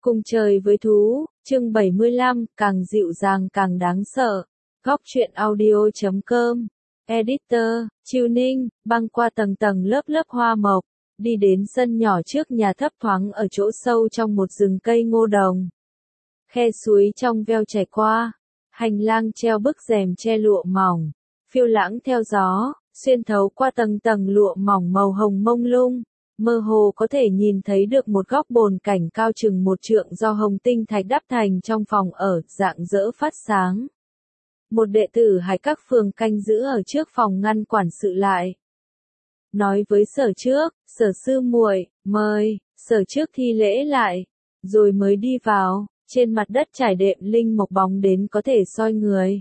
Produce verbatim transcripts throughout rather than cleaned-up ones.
Cùng trời với thú, chương bảy mươi lăm, càng dịu dàng càng đáng sợ. Góc truyện audio chấm com, Editor, Chiêu Ninh, băng qua tầng tầng lớp lớp hoa mộc, đi đến sân nhỏ trước nhà thấp thoáng ở chỗ sâu trong một rừng cây ngô đồng. Khe suối trong veo chảy qua, hành lang treo bức rèm che lụa mỏng, phiêu lãng theo gió, xuyên thấu qua tầng tầng lụa mỏng màu hồng mông lung. Mơ hồ có thể nhìn thấy được một góc bồn cảnh cao chừng một trượng do hồng tinh thạch đắp thành trong phòng ở, rạng rỡ phát sáng. Một đệ tử Hải Các phường canh giữ ở trước phòng ngăn quản sự lại. Nói với Sở Trước, Sở sư muội, mời, Sở Trước thi lễ lại, rồi mới đi vào, trên mặt đất trải đệm linh mộc bóng đến có thể soi người.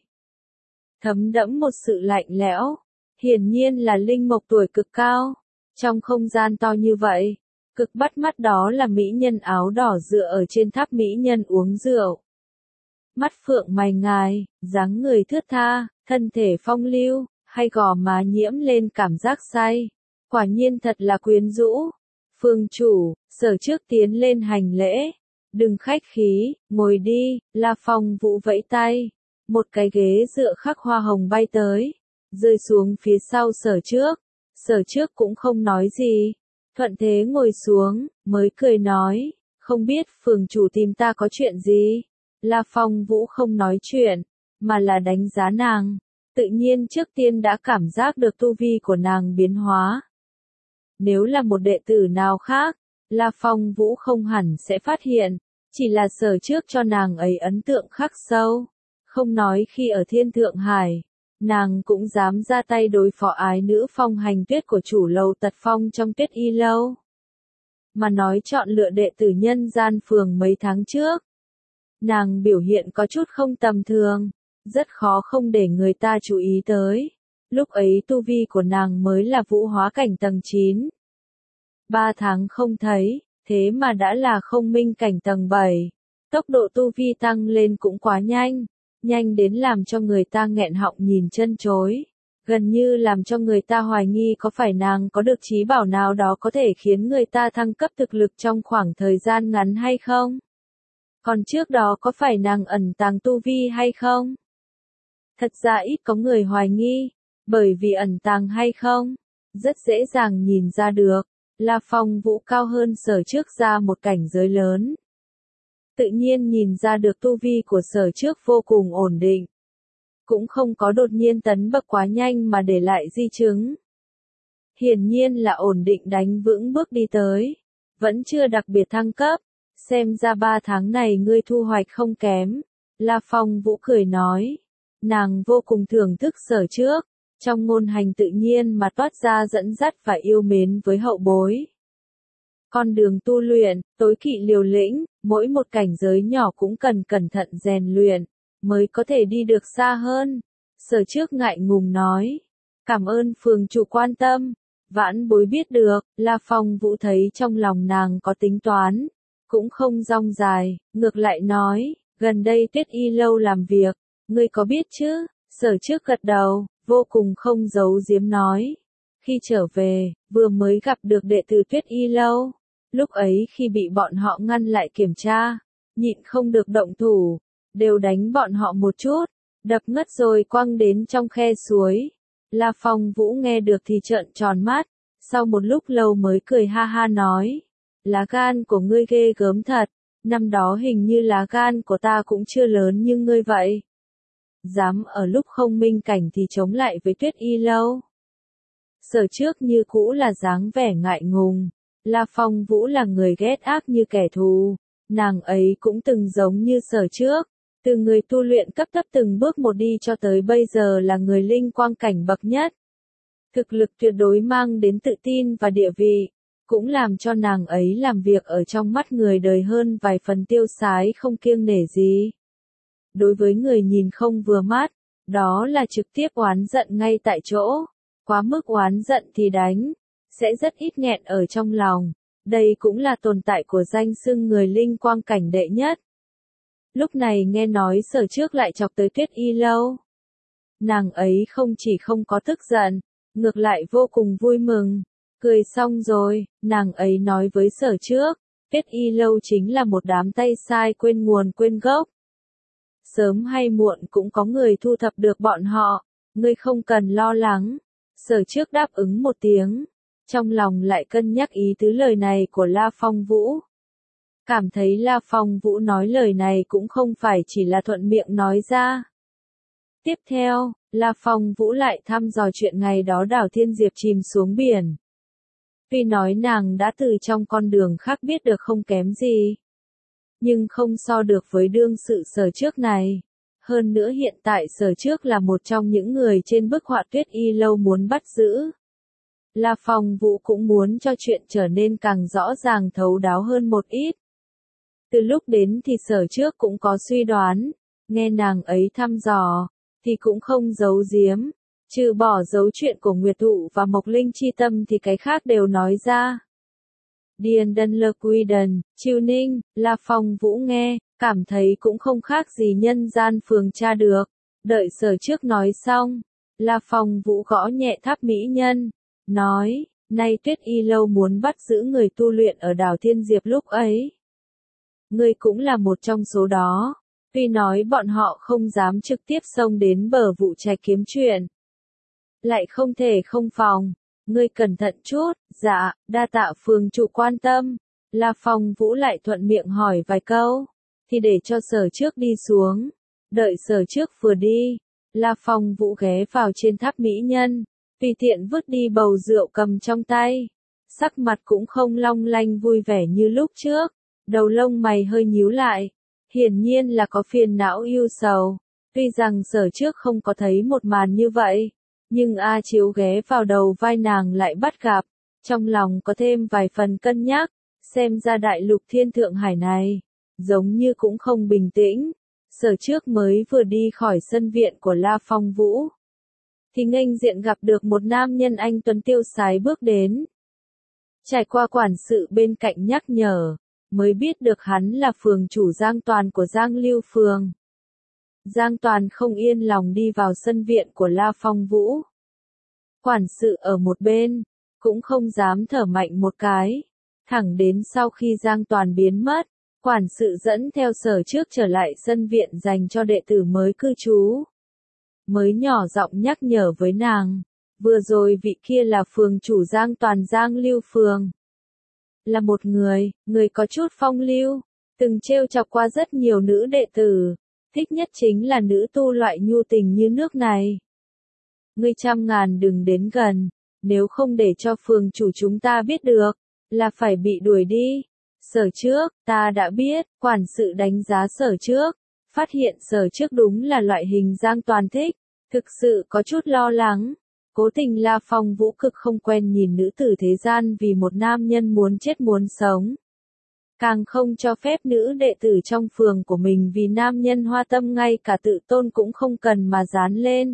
Thấm đẫm một sự lạnh lẽo, hiển nhiên là linh mộc tuổi cực cao. Trong không gian to như vậy, cực bắt mắt đó là mỹ nhân áo đỏ dựa ở trên tháp mỹ nhân uống rượu. Mắt phượng mày ngài, dáng người thướt tha, thân thể phong lưu, hay gò má nhiễm lên cảm giác say. Quả nhiên thật là quyến rũ. Phương chủ, Sở Trước tiến lên hành lễ. Đừng khách khí, ngồi đi, La Phong Vũ vẫy tay. Một cái ghế dựa khắc hoa hồng bay tới, rơi xuống phía sau Sở Trước. Sở Trước cũng không nói gì, thuận thế ngồi xuống, mới cười nói, không biết phường chủ tìm ta có chuyện gì. La Phong Vũ không nói chuyện, mà là đánh giá nàng, tự nhiên trước tiên đã cảm giác được tu vi của nàng biến hóa. Nếu là một đệ tử nào khác, La Phong Vũ không hẳn sẽ phát hiện, chỉ là Sở Trước cho nàng ấy ấn tượng khắc sâu, không nói khi ở Thiên Thượng Hải. Nàng cũng dám ra tay đối phó ái nữ Phong Hành Tuyết của chủ lầu Tật Phong trong Tuyết Y lâu. Mà nói chọn lựa đệ tử nhân gian phường mấy tháng trước. Nàng biểu hiện có chút không tầm thường, rất khó không để người ta chú ý tới. Lúc ấy tu vi của nàng mới là vũ hóa cảnh tầng chín. Ba tháng không thấy, thế mà đã là không minh cảnh tầng bảy. Tốc độ tu vi tăng lên cũng quá nhanh. Nhanh đến làm cho người ta nghẹn họng nhìn chân chối, gần như làm cho người ta hoài nghi có phải nàng có được trí bảo nào đó có thể khiến người ta thăng cấp thực lực trong khoảng thời gian ngắn hay không? Còn trước đó có phải nàng ẩn tàng tu vi hay không? Thật ra ít có người hoài nghi, bởi vì ẩn tàng hay không, rất dễ dàng nhìn ra được, La Phong Vũ cao hơn Sở Trước ra một cảnh giới lớn. Tự nhiên nhìn ra được tu vi của Sở Trước vô cùng ổn định. Cũng không có đột nhiên tấn bậc quá nhanh mà để lại di chứng. Hiển nhiên là ổn định đánh vững bước đi tới. Vẫn chưa đặc biệt thăng cấp. Xem ra ba tháng này ngươi thu hoạch không kém. La Phong Vũ cười nói. Nàng vô cùng thưởng thức Sở Trước. Trong ngôn hành tự nhiên mà toát ra dẫn dắt và yêu mến với hậu bối. Con đường tu luyện, tối kỵ liều lĩnh, mỗi một cảnh giới nhỏ cũng cần cẩn thận rèn luyện, mới có thể đi được xa hơn. Sở Trước ngại ngùng nói, cảm ơn phường chủ quan tâm, vãn bối biết được, La Phong Vũ thấy trong lòng nàng có tính toán, cũng không rong dài, ngược lại nói, gần đây Tuyết Y lâu làm việc, ngươi có biết chứ? Sở Trước gật đầu, vô cùng không giấu giếm nói, khi trở về, vừa mới gặp được đệ tử Tuyết Y lâu. Lúc ấy khi bị bọn họ ngăn lại kiểm tra, nhịn không được động thủ, đều đánh bọn họ một chút, đập ngất rồi quăng đến trong khe suối. La Phong Vũ nghe được thì trợn tròn mắt, sau một lúc lâu mới cười ha ha nói, lá gan của ngươi ghê gớm thật, năm đó hình như lá gan của ta cũng chưa lớn như ngươi vậy. Dám ở lúc không minh cảnh thì chống lại với Tuyết Y lâu. Sở Trước như cũ là dáng vẻ ngại ngùng. La Phong Vũ là người ghét ác như kẻ thù, nàng ấy cũng từng giống như Sở Trước, từ người tu luyện cấp thấp từng bước một đi cho tới bây giờ là người linh quang cảnh bậc nhất. Thực lực tuyệt đối mang đến tự tin và địa vị, cũng làm cho nàng ấy làm việc ở trong mắt người đời hơn vài phần tiêu sái không kiêng nể gì. Đối với người nhìn không vừa mắt, đó là trực tiếp oán giận ngay tại chỗ, quá mức oán giận thì đánh. Sẽ rất ít nghẹn ở trong lòng, đây cũng là tồn tại của danh xưng người linh quang cảnh đệ nhất. Lúc này nghe nói Sở Trước lại chọc tới Tuyết Y lâu. Nàng ấy không chỉ không có tức giận, ngược lại vô cùng vui mừng, cười xong rồi, nàng ấy nói với Sở Trước, Tuyết Y Lâu chính là một đám tay sai quên nguồn quên gốc. Sớm hay muộn cũng có người thu thập được bọn họ, ngươi không cần lo lắng. Sở Trước đáp ứng một tiếng, trong lòng lại cân nhắc ý tứ lời này của La Phong Vũ. Cảm thấy La Phong Vũ nói lời này cũng không phải chỉ là thuận miệng nói ra. Tiếp theo, La Phong Vũ lại thăm dò chuyện ngày đó Đào Thiên Diệp chìm xuống biển. Tuy nói nàng đã từ trong con đường khác biết được không kém gì, nhưng không so được với đương sự Sở Trước này. Hơn nữa hiện tại Sở Trước là một trong những người trên bức họa Tuyết Y Lâu muốn bắt giữ. La Phong Vũ cũng muốn cho chuyện trở nên càng rõ ràng thấu đáo hơn một ít. Từ lúc đến thì Sở Trước cũng có suy đoán, nghe nàng ấy thăm dò, thì cũng không giấu giếm, trừ bỏ giấu chuyện của Nguyệt Thụ và Mộc Linh chi tâm thì cái khác đều nói ra. Điền Đân Lơ Quy Đần, Chiêu Ninh, La Phong Vũ nghe, cảm thấy cũng không khác gì nhân gian phường tra được. Đợi Sở Trước nói xong, La Phong Vũ gõ nhẹ tháp mỹ nhân, nói, nay Tuyết Y Lâu muốn bắt giữ người tu luyện ở đảo Thiên Diệp lúc ấy. Ngươi cũng là một trong số đó. Tuy nói bọn họ không dám trực tiếp xông đến bờ vụ trạch kiếm chuyện, lại không thể không phòng. Ngươi cẩn thận chút. Dạ, đa tạ phường chủ quan tâm. La Phong Vũ lại thuận miệng hỏi vài câu, thì để cho Sở Trước đi xuống. Đợi Sở Trước vừa đi, La Phong Vũ ghé vào trên tháp mỹ nhân, tùy tiện vứt đi bầu rượu cầm trong tay. Sắc mặt cũng không long lanh vui vẻ như lúc trước, đầu lông mày hơi nhíu lại. Hiển nhiên là có phiền não ưu sầu. Tuy rằng Sở Trước không có thấy một màn như vậy, nhưng A Chiếu ghé vào đầu vai nàng lại bắt gặp, trong lòng có thêm vài phần cân nhắc, xem ra đại lục thiên thượng hải này, giống như cũng không bình tĩnh. Sở Trước mới vừa đi khỏi sân viện của La Phong Vũ, thì nghênh diện gặp được một nam nhân anh tuấn tiêu sái bước đến. Trải qua quản sự bên cạnh nhắc nhở, mới biết được hắn là phường chủ Giang Toàn của Giang Lưu Phường. Giang Toàn không yên lòng đi vào sân viện của La Phong Vũ. Quản sự ở một bên, cũng không dám thở mạnh một cái. Thẳng đến sau khi Giang Toàn biến mất, quản sự dẫn theo Sở Trước trở lại sân viện dành cho đệ tử mới cư trú. Mới nhỏ giọng nhắc nhở với nàng, vừa rồi vị kia là phường chủ Giang Toàn Giang Lưu Phường. Là một người, người có chút phong lưu, từng trêu chọc qua rất nhiều nữ đệ tử, thích nhất chính là nữ tu loại nhu tình như nước này. Ngươi trăm ngàn đừng đến gần, nếu không để cho phường chủ chúng ta biết được, là phải bị đuổi đi. Sở Trước, ta đã biết. Quản sự đánh giá Sở Trước, phát hiện Sở Trước đúng là loại hình Giang Toàn thích, thực sự có chút lo lắng. Cố tình La Phong Vũ cực không quen nhìn nữ tử thế gian vì một nam nhân muốn chết muốn sống. Càng không cho phép nữ đệ tử trong phường của mình vì nam nhân hoa tâm ngay cả tự tôn cũng không cần mà dán lên.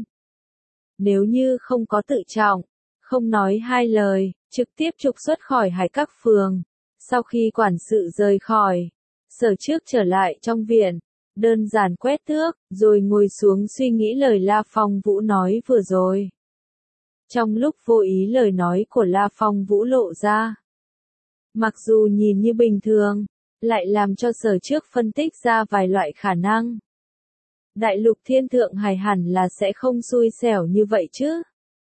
Nếu như không có tự trọng, không nói hai lời, trực tiếp trục xuất khỏi Hải Các phường. Sau khi quản sự rời khỏi, Sở Trước trở lại trong viện, đơn giản quét thước, rồi ngồi xuống suy nghĩ lời La Phong Vũ nói vừa rồi. Trong lúc vô ý lời nói của La Phong Vũ lộ ra, mặc dù nhìn như bình thường, lại làm cho Sở Trước phân tích ra vài loại khả năng. Đại lục thiên thượng hải hẳn là sẽ không xui xẻo như vậy chứ.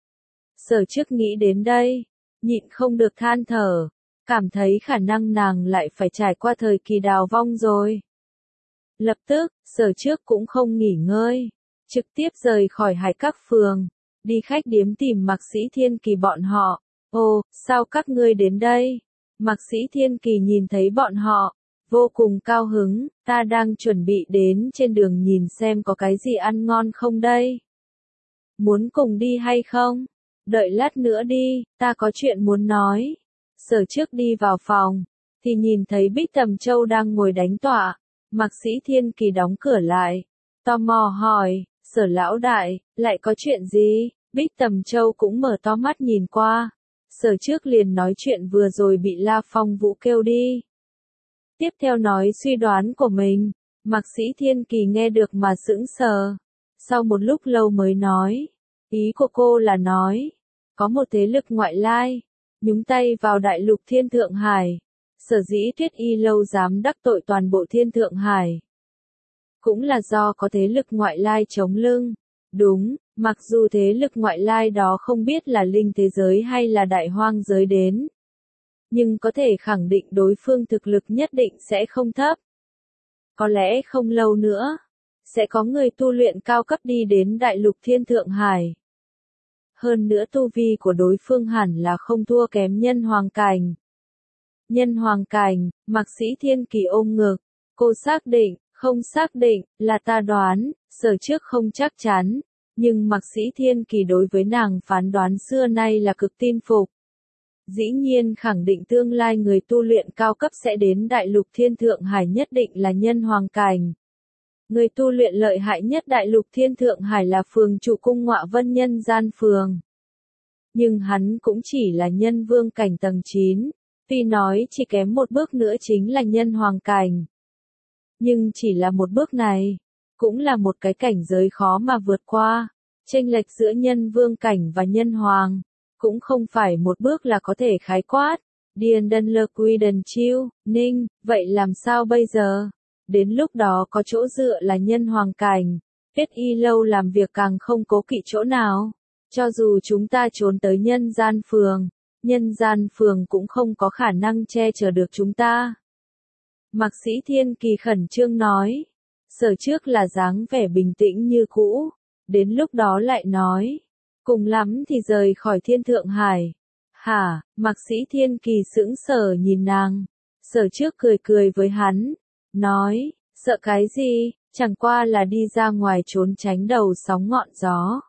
Sở Trước nghĩ đến đây, nhịn không được than thở, cảm thấy khả năng nàng lại phải trải qua thời kỳ đào vong rồi. Lập tức, Sở Trước cũng không nghỉ ngơi, trực tiếp rời khỏi Hải Các phường, đi khách điếm tìm Mạc Sĩ Thiên Kỳ bọn họ. Ồ, sao các ngươi đến đây? Mạc Sĩ Thiên Kỳ nhìn thấy bọn họ, vô cùng cao hứng, ta đang chuẩn bị đến trên đường nhìn xem có cái gì ăn ngon không đây. Muốn cùng đi hay không? Đợi lát nữa đi, ta có chuyện muốn nói. Sở Trước đi vào phòng, thì nhìn thấy Bích Tầm Châu đang ngồi đánh tọa. Mạc Sĩ Thiên Kỳ đóng cửa lại, tò mò hỏi, Sở lão đại, lại có chuyện gì? Bích Tầm Châu cũng mở to mắt nhìn qua. Sở Trước liền nói chuyện vừa rồi bị La Phong Vũ kêu đi. Tiếp theo nói suy đoán của mình. Mạc Sĩ Thiên Kỳ nghe được mà sững sờ. Sau một lúc lâu mới nói, ý của cô là nói, có một thế lực ngoại lai, nhúng tay vào đại lục thiên thượng hải, Sở dĩ Tuyết Y Lâu dám đắc tội toàn bộ Thiên Thượng Hải, cũng là do có thế lực ngoại lai chống lưng. Đúng, mặc dù thế lực ngoại lai đó không biết là linh thế giới hay là đại hoang giới đến, nhưng có thể khẳng định đối phương thực lực nhất định sẽ không thấp. Có lẽ không lâu nữa, sẽ có người tu luyện cao cấp đi đến đại lục Thiên Thượng Hải. Hơn nữa tu vi của đối phương hẳn là không thua kém nhân hoàng cảnh. Nhân hoàng cảnh, Mạc Sĩ Thiên Kỳ ôm ngực, cô xác định, không xác định, là ta đoán, sở trước không chắc chắn, nhưng Mạc Sĩ Thiên Kỳ đối với nàng phán đoán xưa nay là cực tin phục. Dĩ nhiên khẳng định tương lai người tu luyện cao cấp sẽ đến đại lục Thiên Thượng Hải nhất định là nhân hoàng cảnh. Người tu luyện lợi hại nhất đại lục Thiên Thượng Hải là phường chủ cung Ngọa Vân Nhân Gian Phường. Nhưng hắn cũng chỉ là nhân vương cảnh tầng chín, tuy nói chỉ kém một bước nữa chính là nhân hoàng cảnh. Nhưng chỉ là một bước này, cũng là một cái cảnh giới khó mà vượt qua, chênh lệch giữa nhân vương cảnh và nhân hoàng, cũng không phải một bước là có thể khái quát. Điền Đân Lơ Quy Đần Chiêu, Ninh, vậy làm sao bây giờ? Đến lúc đó có chỗ dựa là nhân hoàng cảnh, Tuyết Y Lâu làm việc càng không cố kỵ chỗ nào. Cho dù chúng ta trốn tới nhân gian phường, nhân gian phường cũng không có khả năng che chở được chúng ta. Mạc Sĩ Thiên Kỳ khẩn trương nói, sở trước là dáng vẻ bình tĩnh như cũ, đến lúc đó lại nói, cùng lắm thì rời khỏi Thiên Thượng Hải. Hả, Mạc Sĩ Thiên Kỳ sững sờ nhìn nàng, sở trước cười cười với hắn, nói, sợ cái gì, chẳng qua là đi ra ngoài trốn tránh đầu sóng ngọn gió.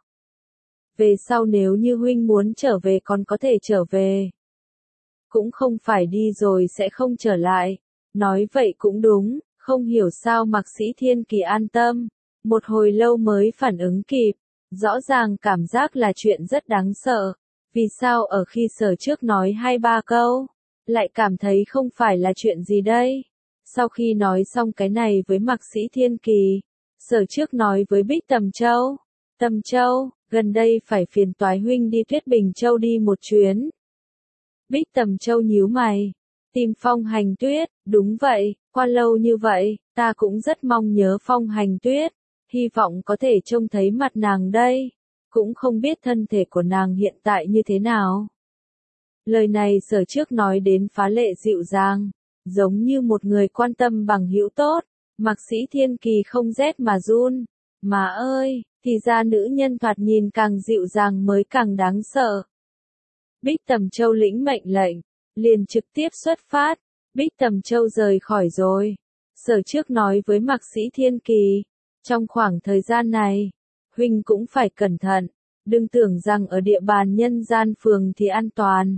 Về sau nếu như huynh muốn trở về còn có thể trở về. Cũng không phải đi rồi sẽ không trở lại. Nói vậy cũng đúng, không hiểu sao Mạc Sĩ Thiên Kỳ an tâm. Một hồi lâu mới phản ứng kịp. Rõ ràng cảm giác là chuyện rất đáng sợ. Vì sao ở khi sở trước nói hai ba câu, lại cảm thấy không phải là chuyện gì đây? Sau khi nói xong cái này với Mạc Sĩ Thiên Kỳ, sở trước nói với Bích Tầm Châu. Tầm Châu, gần đây phải phiền toái huynh đi Tuyết Bình Châu đi một chuyến. Bích Tầm Châu nhíu mày. Tìm Phong Hành Tuyết, đúng vậy, qua lâu như vậy, ta cũng rất mong nhớ Phong Hành Tuyết. Hy vọng có thể trông thấy mặt nàng đây. Cũng không biết thân thể của nàng hiện tại như thế nào. Lời này sở trước nói đến phá lệ dịu dàng, giống như một người quan tâm bằng hữu tốt. Mạc Sĩ Thiên Kỳ không rét mà run. Mà ơi, thì ra nữ nhân thoạt nhìn càng dịu dàng mới càng đáng sợ. Bích Tầm Châu lĩnh mệnh lệnh, liền trực tiếp xuất phát. Bích Tầm Châu rời khỏi rồi. Sở trước nói với Mạc Sĩ Thiên Kỳ, trong khoảng thời gian này, huynh cũng phải cẩn thận, đừng tưởng rằng ở địa bàn nhân gian phường thì an toàn.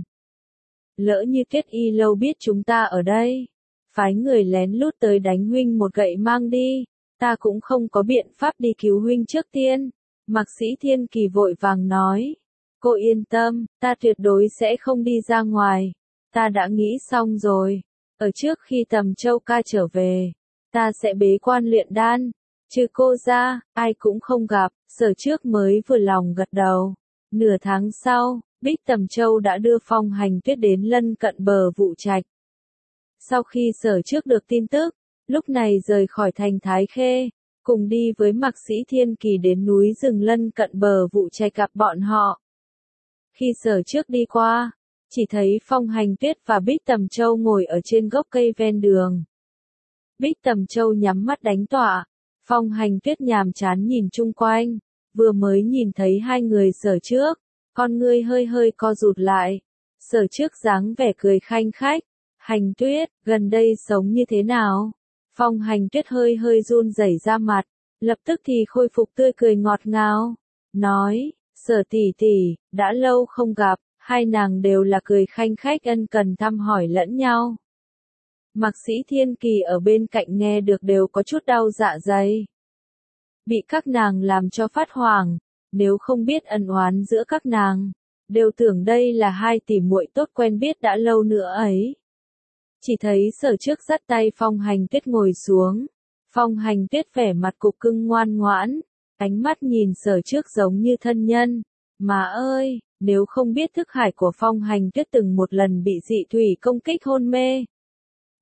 Lỡ như Tuyết Y Lâu biết chúng ta ở đây, phái người lén lút tới đánh huynh một gậy mang đi, ta cũng không có biện pháp đi cứu huynh trước tiên. Mạc Sĩ Thiên Kỳ vội vàng nói, cô yên tâm, ta tuyệt đối sẽ không đi ra ngoài, ta đã nghĩ xong rồi, ở trước khi Tầm Châu ca trở về, ta sẽ bế quan luyện đan, trừ cô ra, ai cũng không gặp. Sở trước mới vừa lòng gật đầu. Nửa tháng sau, Bích Tầm Châu đã đưa Phong Hành Tuyết đến lân cận bờ Vụ Trạch. Sau khi sở trước được tin tức, lúc này rời khỏi thành Thái Khê, cùng đi với Mạc Sĩ Thiên Kỳ đến núi rừng lân cận bờ Vụ Trạch gặp bọn họ. Khi sở trước đi qua, chỉ thấy Phong Hành Tuyết và Bích Tầm Châu ngồi ở trên gốc cây ven đường. Bích Tầm Châu nhắm mắt đánh tọa, Phong Hành Tuyết nhàm chán nhìn chung quanh, vừa mới nhìn thấy hai người sở trước, con ngươi hơi hơi co rụt lại. Sở trước dáng vẻ cười khanh khách, Hành Tuyết, gần đây sống như thế nào? Phong Hành Tuyết hơi hơi run rẩy ra mặt, lập tức thì khôi phục tươi cười ngọt ngào, nói, Sở tỷ tỷ, đã lâu không gặp, hai nàng đều là cười khanh khách ân cần thăm hỏi lẫn nhau. Mạc Sĩ Thiên Kỳ ở bên cạnh nghe được đều có chút đau dạ dày. Bị các nàng làm cho phát hoảng, nếu không biết ân oán giữa các nàng, đều tưởng đây là hai tỷ muội tốt quen biết đã lâu nữa ấy. Chỉ thấy sở trước dắt tay Phong Hành Tuyết ngồi xuống, Phong Hành Tuyết vẻ mặt cục cưng ngoan ngoãn, ánh mắt nhìn sở trước giống như thân nhân. Mà ơi, nếu không biết thức hải của Phong Hành Tuyết từng một lần bị dị thủy công kích hôn mê,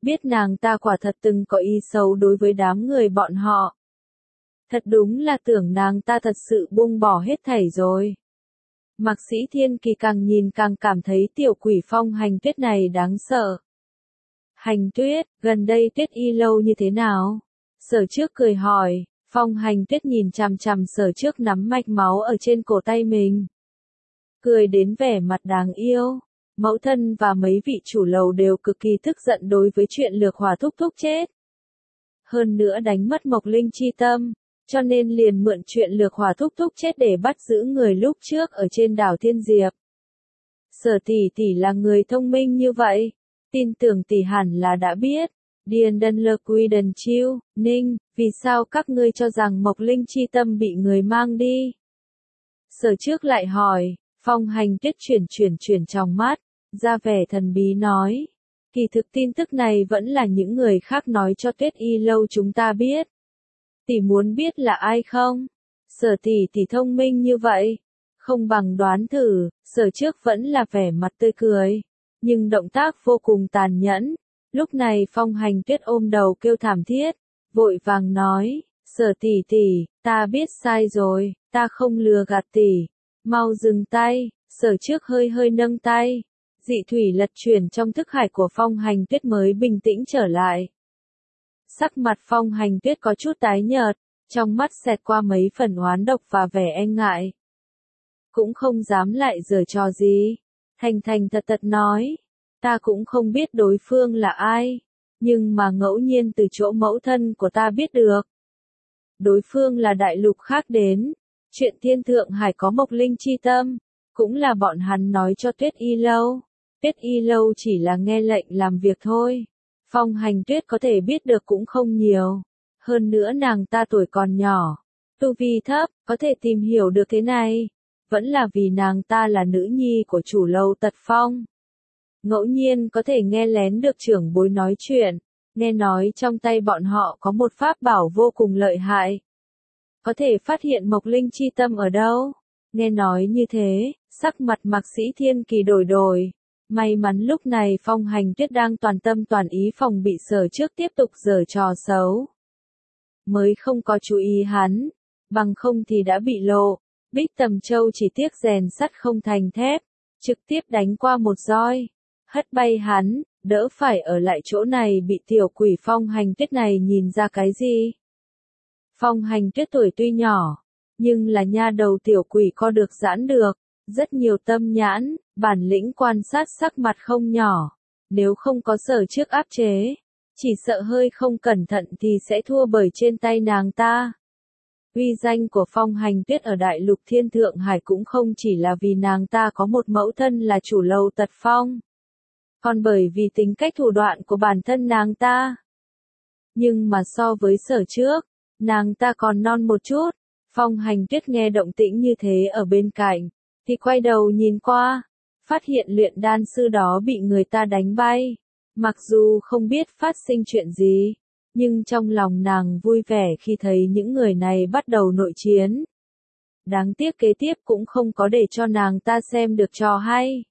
biết nàng ta quả thật từng có ý xấu đối với đám người bọn họ. Thật đúng là tưởng nàng ta thật sự buông bỏ hết thảy rồi. Mạc Sĩ Thiên Kỳ càng nhìn càng cảm thấy tiểu quỷ Phong Hành Tuyết này đáng sợ. Hành Tuyết, gần đây Tuyết Y lâu như thế nào? Sở Trước cười hỏi. Phong Hành Tuyết nhìn chằm chằm Sở Trước nắm mạch máu ở trên cổ tay mình. Cười đến vẻ mặt đáng yêu. Mẫu thân và mấy vị chủ lầu đều cực kỳ tức giận đối với chuyện Lược Hỏa thúc thúc chết. Hơn nữa đánh mất Mộc Linh chi tâm, cho nên liền mượn chuyện Lược Hỏa thúc thúc chết để bắt giữ người lúc trước ở trên đảo Thiên Diệp. Sở tỷ tỷ là người thông minh như vậy, tin tưởng tỷ hẳn là đã biết. Điền Đần Lơ Quy Đần Chiêu, Ninh, vì sao các ngươi cho rằng Mộc Linh chi tâm bị người mang đi? Sở Trước lại hỏi. Phong Hành Tuyết chuyển chuyển chuyển trong mắt, ra vẻ thần bí nói. Kỳ thực tin tức này vẫn là những người khác nói cho Tuyết Y lâu chúng ta biết. Tỷ muốn biết là ai không? Sở tỷ tỷ thông minh như vậy. Không bằng đoán thử, Sở Trước vẫn là vẻ mặt tươi cười. Nhưng động tác vô cùng tàn nhẫn. Lúc này Phong Hành Tuyết ôm đầu kêu thảm thiết. Vội vàng nói, Sở tỷ tỷ, ta biết sai rồi, ta không lừa gạt tỷ. Mau dừng tay, Sở Trước hơi hơi nâng tay. Dị thủy lật chuyển trong thức hải của Phong Hành Tuyết mới bình tĩnh trở lại. Sắc mặt Phong Hành Tuyết có chút tái nhợt, trong mắt xẹt qua mấy phần oán độc và vẻ e ngại. Cũng không dám lại giở trò gì. Thành thành thật thật nói, ta cũng không biết đối phương là ai, nhưng mà ngẫu nhiên từ chỗ mẫu thân của ta biết được. Đối phương là đại lục khác đến. Chuyện Thiên Thượng Hải có Mộc Linh chi tâm, cũng là bọn hắn nói cho Tuyết Y lâu. Tuyết Y lâu chỉ là nghe lệnh làm việc thôi. Phong Hành Tuyết có thể biết được cũng không nhiều. Hơn nữa nàng ta tuổi còn nhỏ, tu vi thấp, có thể tìm hiểu được thế này. Vẫn là vì nàng ta là nữ nhi của chủ lâu Tật Phong. Ngẫu nhiên có thể nghe lén được trưởng bối nói chuyện, nghe nói trong tay bọn họ có một pháp bảo vô cùng lợi hại. Có thể phát hiện Mộc Linh chi tâm ở đâu? Nghe nói như thế, sắc mặt Mạc Sĩ Thiên Kỳ đổi đổi. May mắn lúc này Phong Hành Tuyết đang toàn tâm toàn ý phòng bị Sở Trước tiếp tục giở trò xấu. Mới không có chú ý hắn, bằng không thì đã bị lộ. Bích Tầm Châu chỉ tiếc rèn sắt không thành thép, trực tiếp đánh qua một roi, hất bay hắn, đỡ phải ở lại chỗ này bị tiểu quỷ Phong Hành Tuyết này nhìn ra cái gì. Phong Hành Tuyết tuổi tuy nhỏ, nhưng là nha đầu tiểu quỷ co được giãn được, rất nhiều tâm nhãn, bản lĩnh quan sát sắc mặt không nhỏ. Nếu không có Sở Trước áp chế, chỉ sợ hơi không cẩn thận thì sẽ thua bởi trên tay nàng ta. Uy danh của Phong Hành Tuyết ở đại lục Thiên Thượng Hải cũng không chỉ là vì nàng ta có một mẫu thân là chủ lâu Tật Phong, còn bởi vì tính cách thủ đoạn của bản thân nàng ta. Nhưng mà so với Sở Trước, nàng ta còn non một chút. Phong Hành Tuyết nghe động tĩnh như thế ở bên cạnh, thì quay đầu nhìn qua, phát hiện luyện đan sư đó bị người ta đánh bay. Mặc dù không biết phát sinh chuyện gì, nhưng trong lòng nàng vui vẻ khi thấy những người này bắt đầu nội chiến. Đáng tiếc kế tiếp cũng không có để cho nàng ta xem được trò hay.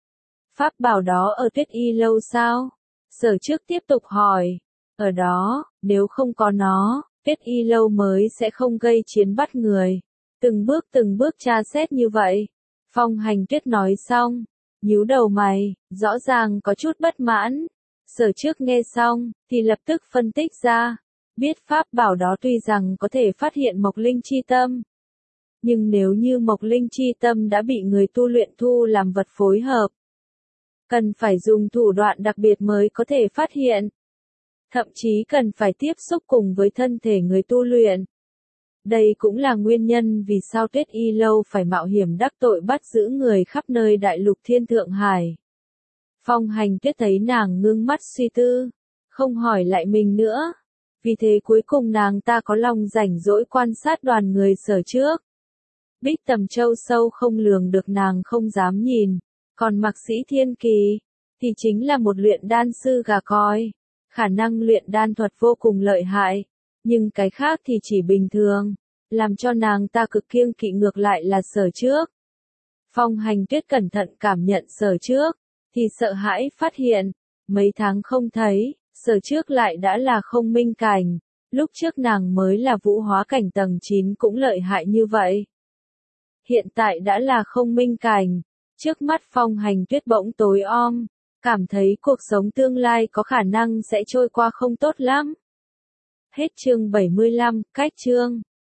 Pháp bảo đó ở Tuyết Y lâu sao? Sở Trước tiếp tục hỏi. Ở đó, nếu không có nó, Tuyết Y lâu mới sẽ không gây chiến bắt người. Từng bước từng bước tra xét như vậy. Phong Hành Tuyết nói xong, nhíu đầu mày, rõ ràng có chút bất mãn. Sở Trước nghe xong, thì lập tức phân tích ra. Biết pháp bảo đó tuy rằng có thể phát hiện Mộc Linh chi tâm, nhưng nếu như Mộc Linh chi tâm đã bị người tu luyện thu làm vật phối hợp, cần phải dùng thủ đoạn đặc biệt mới có thể phát hiện. Thậm chí cần phải tiếp xúc cùng với thân thể người tu luyện. Đây cũng là nguyên nhân vì sao Tuyết Y lâu phải mạo hiểm đắc tội bắt giữ người khắp nơi đại lục Thiên Thượng Hải. Phong Hành Tuyết thấy nàng ngưng mắt suy tư, không hỏi lại mình nữa. Vì thế cuối cùng nàng ta có lòng rảnh rỗi quan sát đoàn người Sở Trước. Bích Tầm Châu sâu không lường được nàng không dám nhìn, còn Mạc Sĩ Thiên Kỳ, thì chính là một luyện đan sư gà còi. Khả năng luyện đan thuật vô cùng lợi hại, nhưng cái khác thì chỉ bình thường, làm cho nàng ta cực kiêng kỵ ngược lại là Sở Trước. Phong Hành Tuyết cẩn thận cảm nhận Sở Trước, thì sợ hãi phát hiện, mấy tháng không thấy, Sở trước lại đã là không minh cảnh, lúc trước nàng mới là vũ hóa cảnh tầng chín cũng lợi hại như vậy. Hiện tại đã là không minh cảnh, trước mắt Phong Hành Tuyết bỗng tối om, cảm thấy cuộc sống tương lai có khả năng sẽ trôi qua không tốt lắm. Hết chương bảy mươi lăm, cách chương.